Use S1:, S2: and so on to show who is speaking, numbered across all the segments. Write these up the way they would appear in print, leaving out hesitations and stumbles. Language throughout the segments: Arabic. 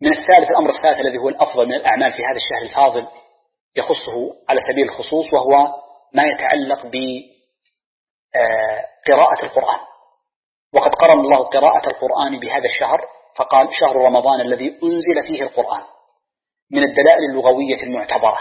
S1: من الثالث، الأمر الثالث الذي هو الأفضل من الأعمال في هذا الشهر الفاضل يخصه على سبيل الخصوص، وهو ما يتعلق بقراءة القرآن. وقد قرن الله قراءة القرآن بهذا الشهر، فقال: شهر رمضان الذي أنزل فيه القرآن، من الدلائل اللغوية المعتبرة،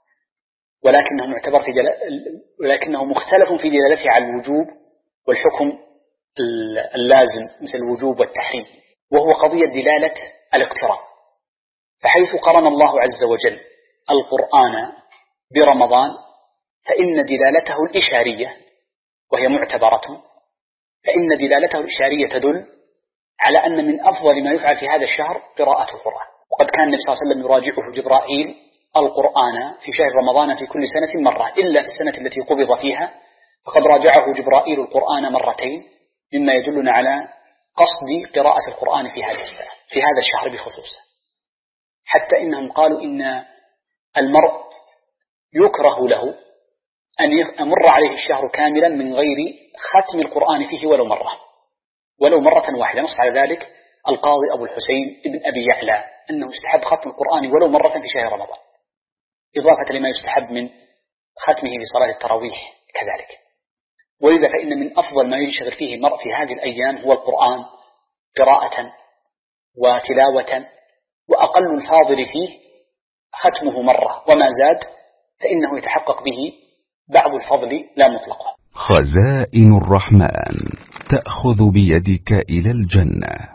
S1: ولكنه مختلف في دلالته على الوجوب والحكم اللازم مثل الوجوب والتحريم، وهو قضية دلالة الاقتران. فحيث قرن الله عز وجل القرآن برمضان فإن دلالته الإشارية وهي معتبرة، فإن دلالته الإشارية تدل على أن من أفضل ما يفعل في هذا الشهر قراءة القرآن. وقد كان النبي صلى الله عليه وسلم يراجعه جبرائيل القرآن في شهر رمضان في كل سنة مرة، إلا في السنة التي قبض فيها، فقد راجعه جبرائيل القرآن مرتين، مما يدلنا على قصد قراءة القرآن في هذه السنة، في هذا الشهر بخصوصه. حتى إنهم قالوا إن المرء يكره له أن يمر عليه الشهر كاملا من غير ختم القرآن فيه ولو مرة واحدة. نص على ذلك القاضي أبو الحسين ابن أبي يعلى أنه يستحب ختم القرآن ولو مرة في شهر رمضان، إضافة لما يستحب من ختمه في صلاة التراويح كذلك. ولذا فإن من أفضل ما ينشغل فيه المرء في هذه الأيام هو القرآن قراءة وتلاوة، وأقل الفاضل فيه ختمه مرة، وما زاد فإنه يتحقق به بعض الفضل لا مطلقه.
S2: خزائن الرحمن تأخذ بيدك إلى الجنة.